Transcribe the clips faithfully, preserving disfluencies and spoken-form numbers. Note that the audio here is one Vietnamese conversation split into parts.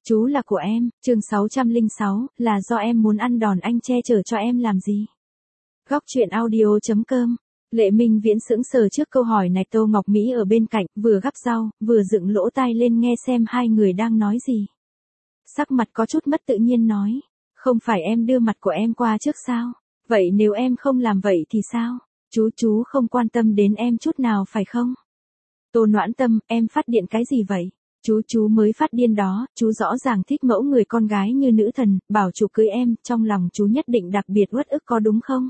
Chú là của em, chương sáu trăm lẻ sáu, là do em muốn ăn đòn anh che chở cho em làm gì? Góc truyện audio chấm com. Lệ Minh Viễn sững sờ trước câu hỏi này. Tô Ngọc Mỹ ở bên cạnh, vừa gắp rau, vừa dựng lỗ tai lên nghe xem hai người đang nói gì. Sắc mặt có chút mất tự nhiên nói, không phải em đưa mặt của em qua trước sao? Vậy nếu em không làm vậy thì sao? Chú chú không quan tâm đến em chút nào phải không? Tô Noãn Tâm, em phát điện cái gì vậy? Chú chú mới phát điên đó, chú rõ ràng thích mẫu người con gái như nữ thần, bảo chú cưới em, trong lòng chú nhất định đặc biệt uất ức có đúng không?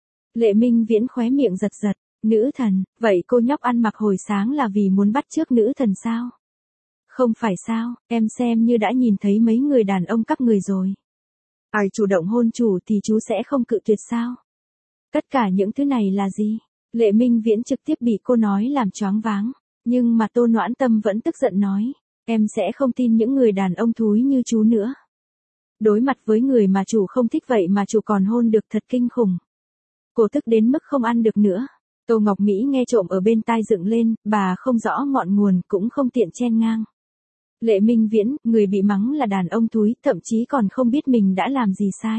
Lệ Minh Viễn khóe miệng giật giật, nữ thần, vậy cô nhóc ăn mặc hồi sáng là vì muốn bắt chước nữ thần sao? Không phải sao, em xem như đã nhìn thấy mấy người đàn ông các người rồi. Ai chủ động hôn chủ thì chú sẽ không cự tuyệt sao? Tất cả những thứ này là gì? Lệ Minh Viễn trực tiếp bị cô nói làm choáng váng, nhưng mà Tô Noãn Tâm vẫn tức giận nói, em sẽ không tin những người đàn ông thúi như chú nữa. Đối mặt với người mà chủ không thích vậy mà chủ còn hôn được thật kinh khủng. Cô tức đến mức không ăn được nữa. Tô Ngọc Mỹ nghe trộm ở bên tai dựng lên, bà không rõ ngọn nguồn cũng không tiện chen ngang. Lệ Minh Viễn, người bị mắng là đàn ông thúi, thậm chí còn không biết mình đã làm gì sai.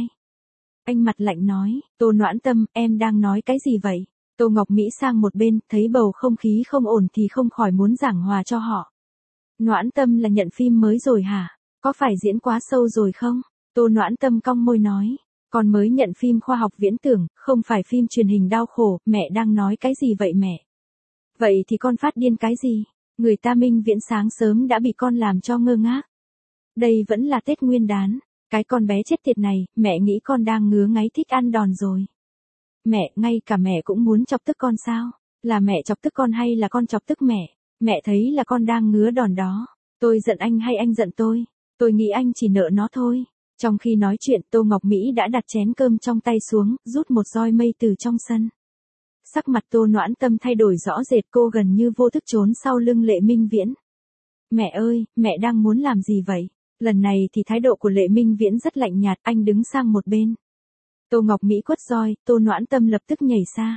Anh mặt lạnh nói, Tô Noãn Tâm, em đang nói cái gì vậy? Tô Ngọc Mỹ sang một bên, thấy bầu không khí không ổn thì không khỏi muốn giảng hòa cho họ. Noãn Tâm là nhận phim mới rồi hả? Có phải diễn quá sâu rồi không? Tô Noãn Tâm cong môi nói, con mới nhận phim khoa học viễn tưởng, không phải phim truyền hình đau khổ, mẹ đang nói cái gì vậy mẹ? Vậy thì con phát điên cái gì? Người ta Minh Viễn sáng sớm đã bị con làm cho ngơ ngác. Đây vẫn là Tết Nguyên Đán, cái con bé chết tiệt này, mẹ nghĩ con đang ngứa ngáy thích ăn đòn rồi. Mẹ, ngay cả mẹ cũng muốn chọc tức con sao? Là mẹ chọc tức con hay là con chọc tức mẹ? Mẹ thấy là con đang ngứa đòn đó. Tôi giận anh hay anh giận tôi? Tôi nghĩ anh chỉ nợ nó thôi. Trong khi nói chuyện, Tô Ngọc Mỹ đã đặt chén cơm trong tay xuống, rút một roi mây từ trong sân. Sắc mặt Tô Noãn Tâm thay đổi rõ rệt, cô gần như vô thức trốn sau lưng Lệ Minh Viễn. Mẹ ơi, mẹ đang muốn làm gì vậy? Lần này thì thái độ của Lệ Minh Viễn rất lạnh nhạt, anh đứng sang một bên. Tô Ngọc Mỹ quất roi, Tô Noãn Tâm lập tức nhảy xa.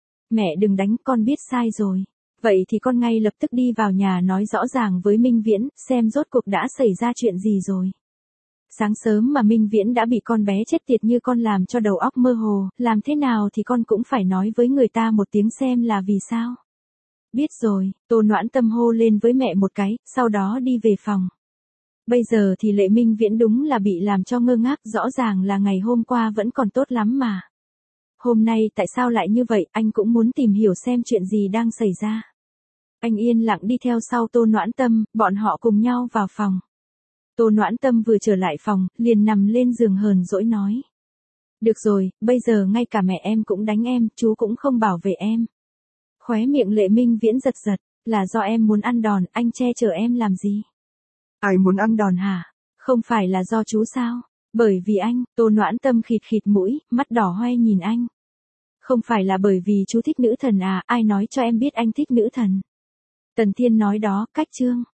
Mẹ đừng đánh, con biết sai rồi. Vậy thì con ngay lập tức đi vào nhà nói rõ ràng với Minh Viễn, xem rốt cuộc đã xảy ra chuyện gì rồi. Sáng sớm mà Minh Viễn đã bị con bé chết tiệt như con làm cho đầu óc mơ hồ, làm thế nào thì con cũng phải nói với người ta một tiếng xem là vì sao. Biết rồi, Tô Noãn Tâm hô lên với mẹ một cái, sau đó đi về phòng. Bây giờ thì Lệ Minh Viễn đúng là bị làm cho ngơ ngác, rõ ràng là ngày hôm qua vẫn còn tốt lắm mà. Hôm nay tại sao lại như vậy, anh cũng muốn tìm hiểu xem chuyện gì đang xảy ra. Anh yên lặng đi theo sau Tô Noãn Tâm, bọn họ cùng nhau vào phòng. Tô Noãn Tâm vừa trở lại phòng, liền nằm lên giường hờn dỗi nói. Được rồi, bây giờ ngay cả mẹ em cũng đánh em, chú cũng không bảo vệ em. Khóe miệng Lệ Minh Viễn giật giật, là do em muốn ăn đòn, anh che chở em làm gì? Ai muốn ăn đòn hả? Không phải là do chú sao? Bởi vì anh, Tô Noãn Tâm khịt khịt mũi, mắt đỏ hoe nhìn anh. Không phải là bởi vì chú thích nữ thần à, ai nói cho em biết anh thích nữ thần? Tần Thiên nói đó, cách chương.